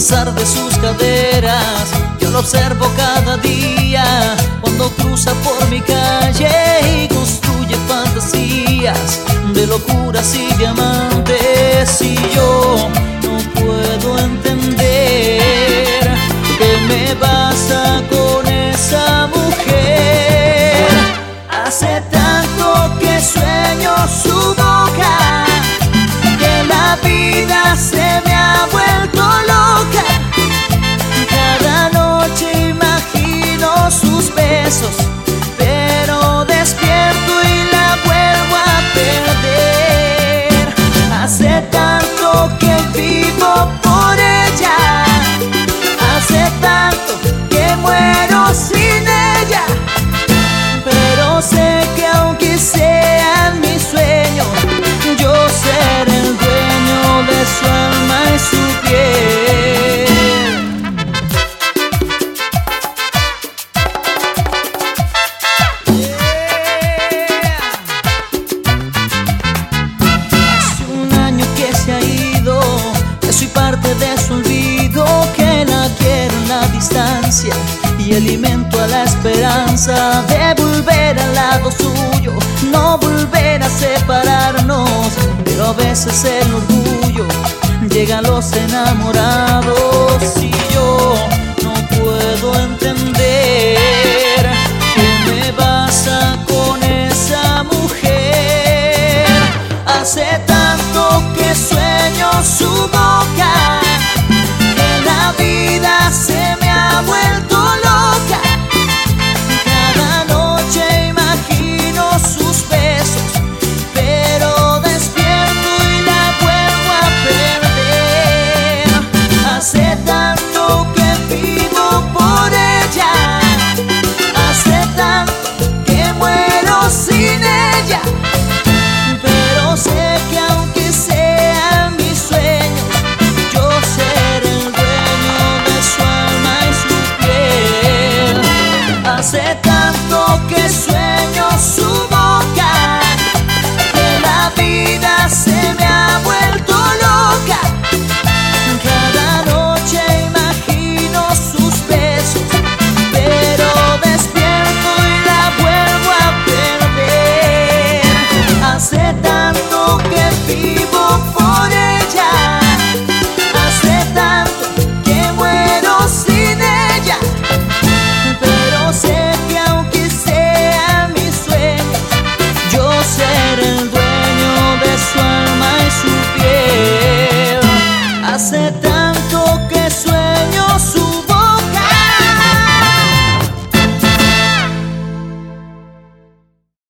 pasar de sus caderas. Yo lo observo cada día cuando cruza por mi calle y construye fantasías de locuras y diamantes. Y yo no puedo entender qué me pasa con esa mujer. Hace tanto que sueño su boca, que la vida se me ha vuelto loca. Cada noche imagino sus besos, pero despierto y la vuelvo a perder. Hace tanto que vivo por ella, hace tanto que muero sin ella, pero sé que aunque sean mis sueños, yo seré el dueño de su alma y su piel. Hace un año que se ha ido, que soy parte de su olvido, que la quiero en la distancia y alimento a la esperanza de volver al lado suyo, no volver a separarnos. Pero a veces el orgullo llega a los enamorados y yo no puedo entender qué me pasa con esa mujer. Hace tanto que sueño su boca, que la vida se me ha vuelto loca. Cada noche imagino sus besos, pero despierto y la vuelvo a perder. Hace tanto que vivo por ella, hace tanto que muero sin ella, pero sé que aunque sean mis sueños, yo seré el dueño de su alma y su piel. Hace tanto que sueño su boca, que la vida se me ha vuelto loca. Cada noche imagino sus besos, pero despierto y la vuelvo a perder. Hace tanto que vivo por ella, hace tanto que muero sin ella, pero sé que aunque sean mis sueños, yo seré el dueño de su alma y su piel. Hace